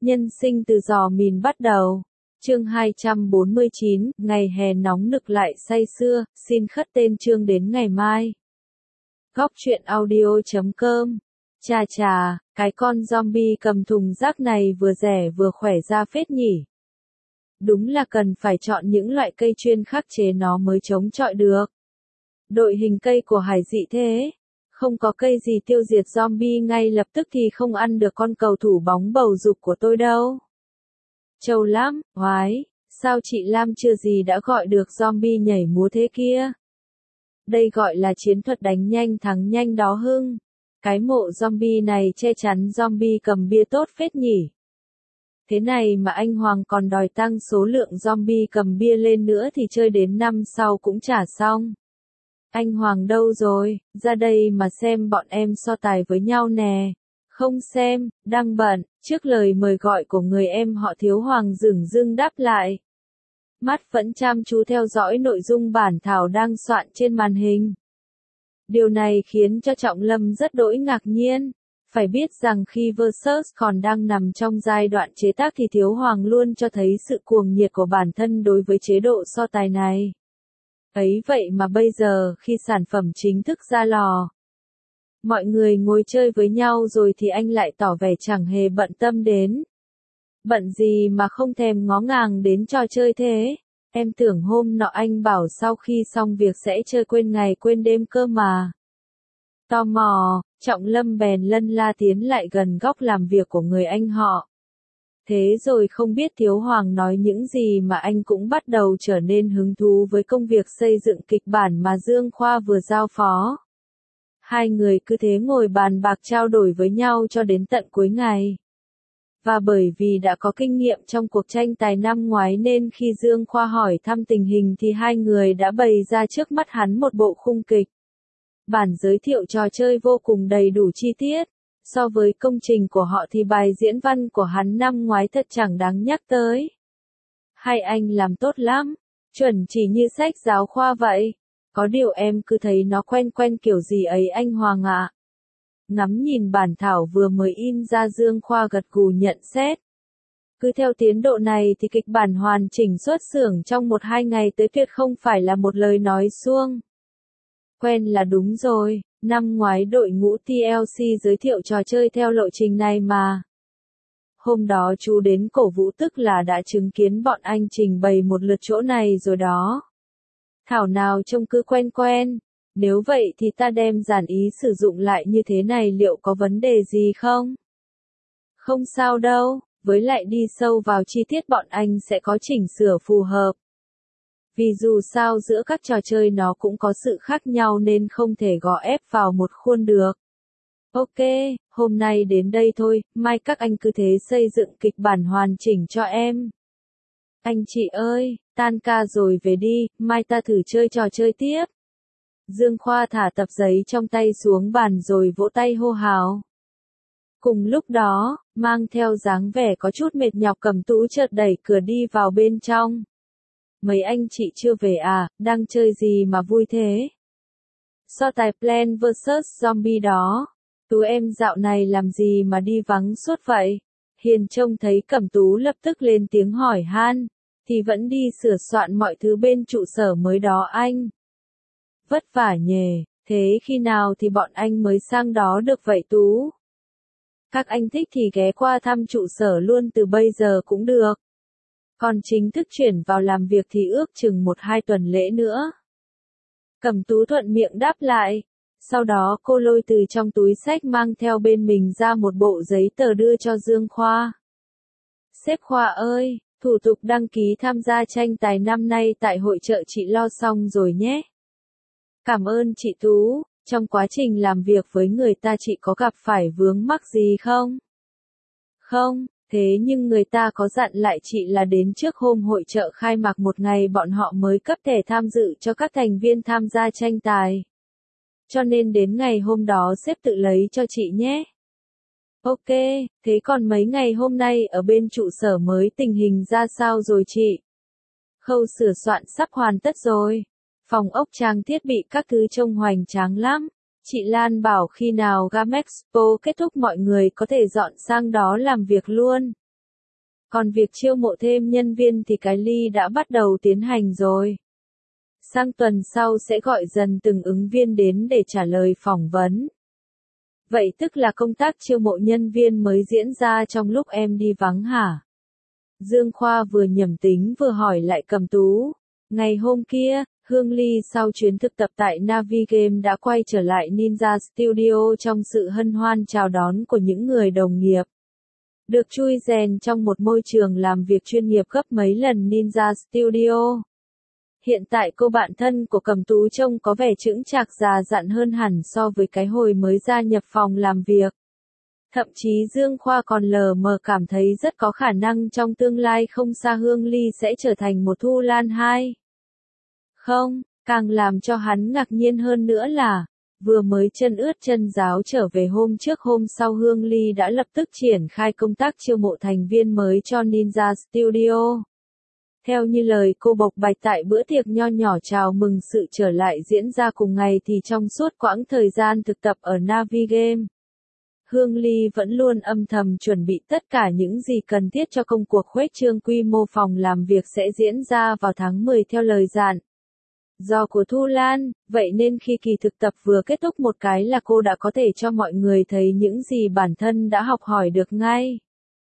Nhân sinh từ giò mìn bắt đầu. Chương 249, ngày hè nóng nực lại say sưa, xin khất tên chương đến ngày mai. Góc truyện audio.com. Chà chà, cái con zombie cầm thùng rác này vừa rẻ vừa khỏe ra phết nhỉ. Đúng là cần phải chọn những loại cây chuyên khắc chế nó mới chống chọi được. Đội hình cây của Hải dị thế. Không có cây gì tiêu diệt zombie ngay lập tức thì không ăn được con cầu thủ bóng bầu dục của tôi đâu. Trâu lắm, oái, sao chị Lam chưa gì đã gọi được zombie nhảy múa thế kia? Đây gọi là chiến thuật đánh nhanh thắng nhanh đó Hưng. Cái mộ zombie này che chắn zombie cầm bia tốt phết nhỉ. Thế này mà anh Hoàng còn đòi tăng số lượng zombie cầm bia lên nữa thì chơi đến năm sau cũng chả xong. Anh Hoàng đâu rồi, ra đây mà xem bọn em so tài với nhau nè. Không xem, đang bận, trước lời mời gọi của người em họ Thiếu Hoàng dửng dưng đáp lại. Mắt vẫn chăm chú theo dõi nội dung bản thảo đang soạn trên màn hình. Điều này khiến cho Trọng Lâm rất đỗi ngạc nhiên. Phải biết rằng khi Versus còn đang nằm trong giai đoạn chế tác thì Thiếu Hoàng luôn cho thấy sự cuồng nhiệt của bản thân đối với chế độ so tài này. Ấy vậy mà bây giờ khi sản phẩm chính thức ra lò, mọi người ngồi chơi với nhau rồi thì anh lại tỏ vẻ chẳng hề bận tâm đến. Bận gì mà không thèm ngó ngàng đến trò chơi thế? Em tưởng hôm nọ anh bảo sau khi xong việc sẽ chơi quên ngày quên đêm cơ mà. Tò mò, Trọng Lâm bèn lân la tiến lại gần góc làm việc của người anh họ. Thế rồi không biết Thiếu Hoàng nói những gì mà anh cũng bắt đầu trở nên hứng thú với công việc xây dựng kịch bản mà Dương Khoa vừa giao phó. Hai người cứ thế ngồi bàn bạc trao đổi với nhau cho đến tận cuối ngày. Và bởi vì đã có kinh nghiệm trong cuộc tranh tài năm ngoái nên khi Dương Khoa hỏi thăm tình hình thì hai người đã bày ra trước mắt hắn một bộ khung kịch. Bản giới thiệu trò chơi vô cùng đầy đủ chi tiết. So với công trình của họ thì bài diễn văn của hắn năm ngoái thật chẳng đáng nhắc tới. Hai anh làm tốt lắm, chuẩn chỉ như sách giáo khoa vậy. Có điều em cứ thấy nó quen quen kiểu gì ấy anh Hoàng ạ. Ngắm nhìn bản thảo vừa mới in ra Dương Khoa gật gù nhận xét. Cứ theo tiến độ này thì kịch bản hoàn chỉnh xuất xưởng trong 1-2 ngày tới tuyệt không phải là một lời nói suông. Quen là đúng rồi, năm ngoái đội ngũ TLC giới thiệu trò chơi theo lộ trình này mà. Hôm đó chú đến cổ vũ tức là đã chứng kiến bọn anh trình bày một lượt chỗ này rồi đó. Thảo nào trông cứ quen quen, nếu vậy thì ta đem dàn ý sử dụng lại như thế này liệu có vấn đề gì không? Không sao đâu, với lại đi sâu vào chi tiết bọn anh sẽ có chỉnh sửa phù hợp. Vì dù sao giữa các trò chơi nó cũng có sự khác nhau nên không thể gò ép vào một khuôn được. Ok, hôm nay đến đây thôi, mai các anh cứ thế xây dựng kịch bản hoàn chỉnh cho em. Anh chị ơi, tan ca rồi về đi, mai ta thử chơi trò chơi tiếp. Dương Khoa thả tập giấy trong tay xuống bàn rồi vỗ tay hô hào. Cùng lúc đó, mang theo dáng vẻ có chút mệt nhọc Cẩm Tú chợt đẩy cửa đi vào bên trong. Mấy anh chị chưa về à, đang chơi gì mà vui thế? So tài Plants vs Zombie đó. Tú em dạo này làm gì mà đi vắng suốt vậy? Hiền trông thấy Cẩm Tú lập tức lên tiếng hỏi han. Thì vẫn đi sửa soạn mọi thứ bên trụ sở mới đó anh. Vất vả nhề, thế khi nào thì bọn anh mới sang đó được vậy Tú? Các anh thích thì ghé qua thăm trụ sở luôn từ bây giờ cũng được. Còn chính thức chuyển vào làm việc thì ước chừng 1-2 tuần lễ nữa. Cẩm Tú thuận miệng đáp lại. Sau đó cô lôi từ trong túi xách mang theo bên mình ra một bộ giấy tờ đưa cho Dương Khoa. Sếp Khoa ơi, thủ tục đăng ký tham gia tranh tài năm nay tại hội chợ chị lo xong rồi nhé. Cảm ơn chị Tú, trong quá trình làm việc với người ta chị có gặp phải vướng mắc gì không? Không. Thế nhưng người ta có dặn lại chị là đến trước hôm hội chợ khai mạc một ngày bọn họ mới cấp thẻ tham dự cho các thành viên tham gia tranh tài. Cho nên đến ngày hôm đó sếp tự lấy cho chị nhé. Ok, thế còn mấy ngày hôm nay ở bên trụ sở mới tình hình ra sao rồi chị? Khâu sửa soạn sắp hoàn tất rồi. Phòng ốc trang thiết bị các thứ trông hoành tráng lắm. Chị Lan bảo khi nào Gamexpo kết thúc mọi người có thể dọn sang đó làm việc luôn. Còn việc chiêu mộ thêm nhân viên thì cái ly đã bắt đầu tiến hành rồi. Sang tuần sau sẽ gọi dần từng ứng viên đến để trả lời phỏng vấn. Vậy tức là công tác chiêu mộ nhân viên mới diễn ra trong lúc em đi vắng hả? Dương Khoa vừa nhẩm tính vừa hỏi lại Cẩm Tú. Ngày hôm kia, Hương Ly sau chuyến thực tập tại Navigame đã quay trở lại Ninja Studio trong sự hân hoan chào đón của những người đồng nghiệp. Được chui rèn trong một môi trường làm việc chuyên nghiệp gấp mấy lần Ninja Studio. Hiện tại cô bạn thân của Cẩm Tú trông có vẻ chững chạc già dặn hơn hẳn so với cái hồi mới gia nhập phòng làm việc. Thậm chí Dương Khoa còn lờ mờ cảm thấy rất có khả năng trong tương lai không xa Hương Ly sẽ trở thành một Thu Lan 2. Không, càng làm cho hắn ngạc nhiên hơn nữa là, vừa mới chân ướt chân ráo trở về hôm trước hôm sau Hương Ly đã lập tức triển khai công tác chiêu mộ thành viên mới cho Ninja Studio. Theo như lời cô bộc bạch tại bữa tiệc nho nhỏ chào mừng sự trở lại diễn ra cùng ngày thì trong suốt quãng thời gian thực tập ở Navigame, Hương Ly vẫn luôn âm thầm chuẩn bị tất cả những gì cần thiết cho công cuộc khuếch trương quy mô phòng làm việc sẽ diễn ra vào tháng 10 theo lời dặn. Do của Thu Lan, vậy nên khi kỳ thực tập vừa kết thúc một cái là cô đã có thể cho mọi người thấy những gì bản thân đã học hỏi được ngay.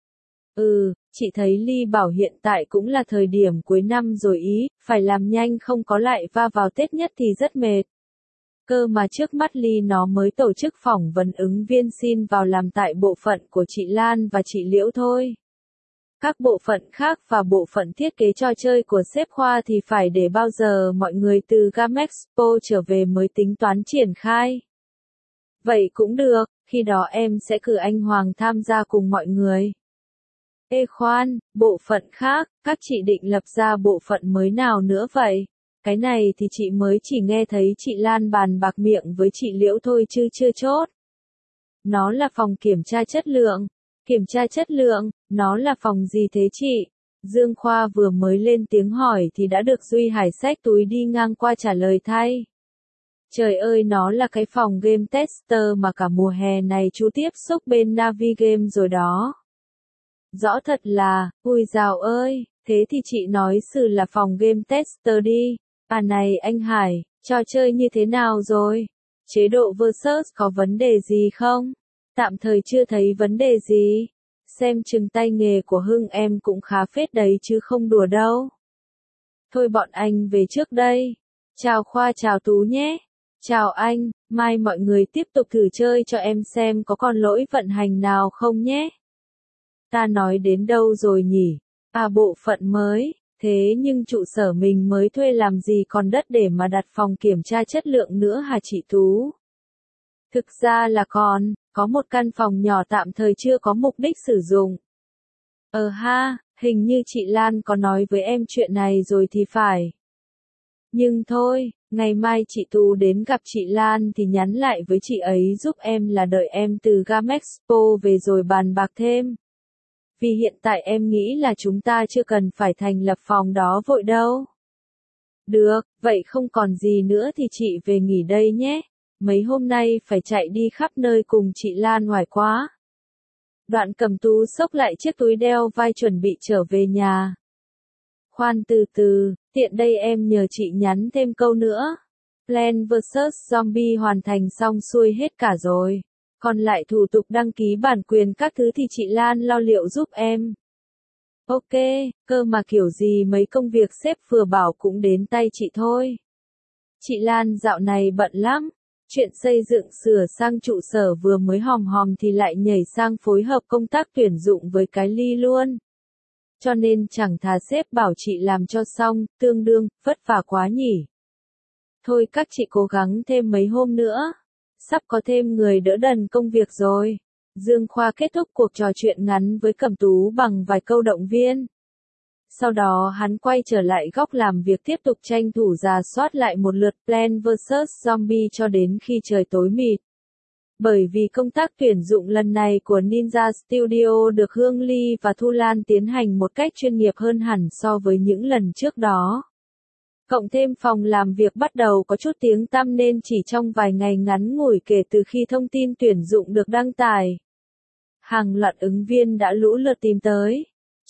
Chị thấy Ly bảo hiện tại cũng là thời điểm cuối năm rồi ý, phải làm nhanh không có lại va vào Tết nhất thì rất mệt. Cơ mà trước mắt Ly nó mới tổ chức phỏng vấn ứng viên xin vào làm tại bộ phận của chị Lan và chị Liễu thôi. Các bộ phận khác và bộ phận thiết kế trò chơi của sếp Khoa thì phải để bao giờ mọi người từ Gamexpo trở về mới tính toán triển khai. Vậy cũng được, khi đó em sẽ cử anh Hoàng tham gia cùng mọi người. Ê khoan, bộ phận khác, các chị định lập ra bộ phận mới nào nữa vậy? Cái này thì chị mới chỉ nghe thấy chị Lan bàn bạc miệng với chị Liễu thôi chứ chưa chốt. Nó là phòng kiểm tra chất lượng. Kiểm tra chất lượng, nó là phòng gì thế chị? Dương Khoa vừa mới lên tiếng hỏi thì đã được Duy Hải xách túi đi ngang qua trả lời thay. Trời ơi, nó là cái phòng game tester mà cả mùa hè này chú tiếp xúc bên Navigame rồi đó. Rõ thật là, ui dào ơi, thế thì chị nói xử là phòng game tester đi. À này anh Hải, trò chơi như thế nào rồi? Chế độ versus có vấn đề gì không? Tạm thời chưa thấy vấn đề gì. Xem chừng tay nghề của Hưng em cũng khá phết đấy chứ không đùa đâu. Thôi bọn anh về trước đây. Chào Khoa chào Tú nhé. Chào anh, mai mọi người tiếp tục thử chơi cho em xem có còn lỗi vận hành nào không nhé. Ta nói đến đâu rồi nhỉ? À bộ phận mới, thế nhưng trụ sở mình mới thuê làm gì còn đất để mà đặt phòng kiểm tra chất lượng nữa hả chị Tú? Thực ra là có một căn phòng nhỏ tạm thời chưa có mục đích sử dụng. Ha, hình như chị Lan có nói với em chuyện này rồi thì phải. Nhưng thôi, ngày mai chị Tú đến gặp chị Lan thì nhắn lại với chị ấy giúp em là đợi em từ Gamexpo về rồi bàn bạc thêm. Vì hiện tại em nghĩ là chúng ta chưa cần phải thành lập phòng đó vội đâu. Được, vậy không còn gì nữa thì chị về nghỉ đây nhé. Mấy hôm nay phải chạy đi khắp nơi cùng chị Lan hoài quá. Đoạn Cẩm Tú xốc lại chiếc túi đeo vai chuẩn bị trở về nhà. Khoan từ từ, tiện đây em nhờ chị nhắn thêm câu nữa. Plan vs Zombie hoàn thành xong xuôi hết cả rồi. Còn lại thủ tục đăng ký bản quyền các thứ thì chị Lan lo liệu giúp em. Ok, cơ mà kiểu gì mấy công việc sếp vừa bảo cũng đến tay chị thôi. Chị Lan dạo này bận lắm. Chuyện xây dựng sửa sang trụ sở vừa mới hòm hòm thì lại nhảy sang phối hợp công tác tuyển dụng với cái Ly luôn. Cho nên chẳng thà sếp bảo chị làm cho xong, tương đương, vất vả quá nhỉ. Thôi các chị cố gắng thêm mấy hôm nữa. Sắp có thêm người đỡ đần công việc rồi. Dương Khoa kết thúc cuộc trò chuyện ngắn với Cẩm Tú bằng vài câu động viên. Sau đó hắn quay trở lại góc làm việc tiếp tục tranh thủ rà soát lại một lượt Plan vs Zombie cho đến khi trời tối mịt. Bởi vì công tác tuyển dụng lần này của Ninja Studio được Hương Ly và Thu Lan tiến hành một cách chuyên nghiệp hơn hẳn so với những lần trước đó. Cộng thêm phòng làm việc bắt đầu có chút tiếng tăm nên chỉ trong vài ngày ngắn ngủi kể từ khi thông tin tuyển dụng được đăng tải, hàng loạt ứng viên đã lũ lượt tìm tới.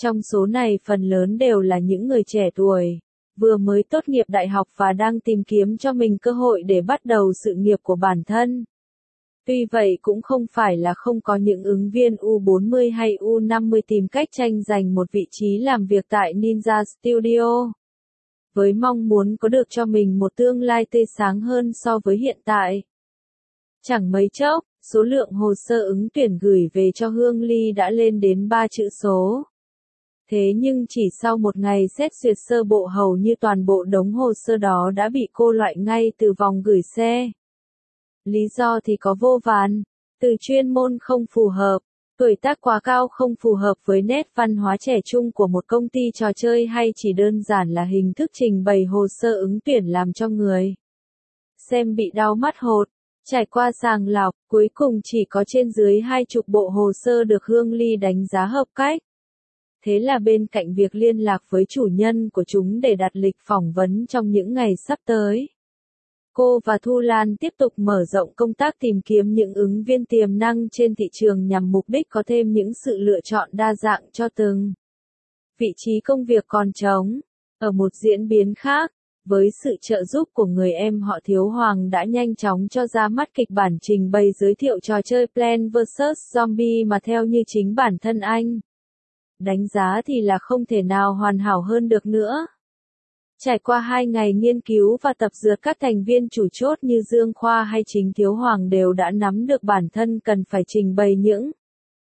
Trong số này phần lớn đều là những người trẻ tuổi, vừa mới tốt nghiệp đại học và đang tìm kiếm cho mình cơ hội để bắt đầu sự nghiệp của bản thân. Tuy vậy cũng không phải là không có những ứng viên U40 hay U50 tìm cách tranh giành một vị trí làm việc tại Ninja Studio, với mong muốn có được cho mình một tương lai tươi sáng hơn so với hiện tại. Chẳng mấy chốc, số lượng hồ sơ ứng tuyển gửi về cho Hương Ly đã lên đến 3 chữ số. Thế nhưng chỉ sau một ngày xét duyệt sơ bộ hầu như toàn bộ đống hồ sơ đó đã bị cô loại ngay từ vòng gửi xe. Lý do thì có vô vàn, từ chuyên môn không phù hợp, tuổi tác quá cao không phù hợp với nét văn hóa trẻ trung của một công ty trò chơi hay chỉ đơn giản là hình thức trình bày hồ sơ ứng tuyển làm cho người xem bị đau mắt hột. Trải qua sàng lọc, cuối cùng chỉ có trên dưới 20 bộ hồ sơ được Hương Ly đánh giá hợp cách. Thế là bên cạnh việc liên lạc với chủ nhân của chúng để đặt lịch phỏng vấn trong những ngày sắp tới, cô và Thu Lan tiếp tục mở rộng công tác tìm kiếm những ứng viên tiềm năng trên thị trường nhằm mục đích có thêm những sự lựa chọn đa dạng cho từng vị trí công việc còn trống. Ở một diễn biến khác, với sự trợ giúp của người em họ Thiếu Hoàng đã nhanh chóng cho ra mắt kịch bản trình bày giới thiệu trò chơi Plants vs Zombie mà theo như chính bản thân anh đánh giá thì là không thể nào hoàn hảo hơn được nữa. Trải qua 2 ngày nghiên cứu và tập dượt, các thành viên chủ chốt như Dương Khoa hay chính Thiếu Hoàng đều đã nắm được bản thân cần phải trình bày những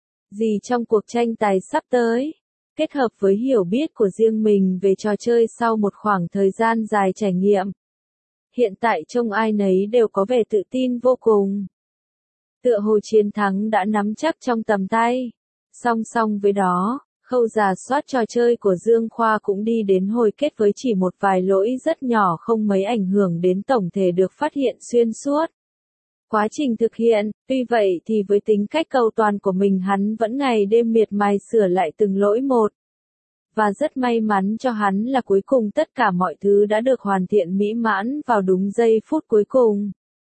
gì trong cuộc tranh tài sắp tới. Kết hợp với hiểu biết của riêng mình về trò chơi sau một khoảng thời gian dài trải nghiệm, hiện tại trông ai nấy đều có vẻ tự tin vô cùng. Tựa hồ chiến thắng đã nắm chắc trong tầm tay. Song song với đó, khâu rà soát trò chơi của Dương Khoa cũng đi đến hồi kết với chỉ một vài lỗi rất nhỏ không mấy ảnh hưởng đến tổng thể được phát hiện xuyên suốt quá trình thực hiện. Tuy vậy thì với tính cách cầu toàn của mình, hắn vẫn ngày đêm miệt mài sửa lại từng lỗi một. Và rất may mắn cho hắn là cuối cùng tất cả mọi thứ đã được hoàn thiện mỹ mãn vào đúng giây phút cuối cùng.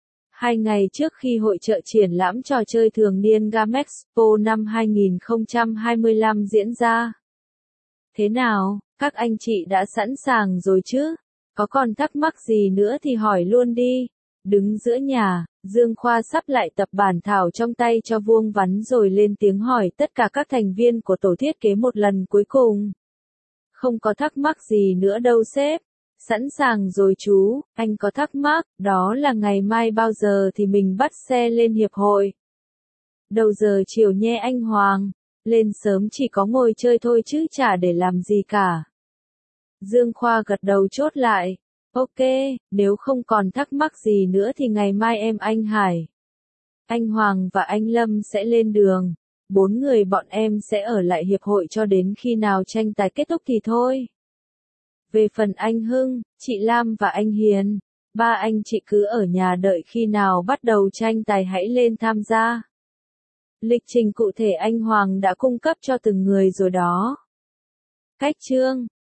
2 ngày trước khi hội chợ triển lãm trò chơi thường niên Gamexpo năm 2025 diễn ra. Thế nào, các anh chị đã sẵn sàng rồi chứ? Có còn thắc mắc gì nữa thì hỏi luôn đi. Đứng giữa nhà, Dương Khoa sắp lại tập bản thảo trong tay cho vuông vắn rồi lên tiếng hỏi tất cả các thành viên của tổ thiết kế một lần cuối cùng. Không có thắc mắc gì nữa đâu sếp. Sẵn sàng rồi chú, anh có thắc mắc, đó là ngày mai bao giờ thì mình bắt xe lên hiệp hội? Đầu giờ chiều nhé anh Hoàng, lên sớm chỉ có ngồi chơi thôi chứ chả để làm gì cả. Dương Khoa gật đầu chốt lại, ok, nếu không còn thắc mắc gì nữa thì ngày mai anh Hải, anh Hoàng và anh Lâm sẽ lên đường. 4 người bọn em sẽ ở lại hiệp hội cho đến khi nào tranh tài kết thúc thì thôi. Về phần anh Hưng, chị Lam và anh Hiền, 3 anh chị cứ ở nhà đợi khi nào bắt đầu tranh tài hãy lên tham gia. Lịch trình cụ thể anh Hoàng đã cung cấp cho từng người rồi đó. Cách chương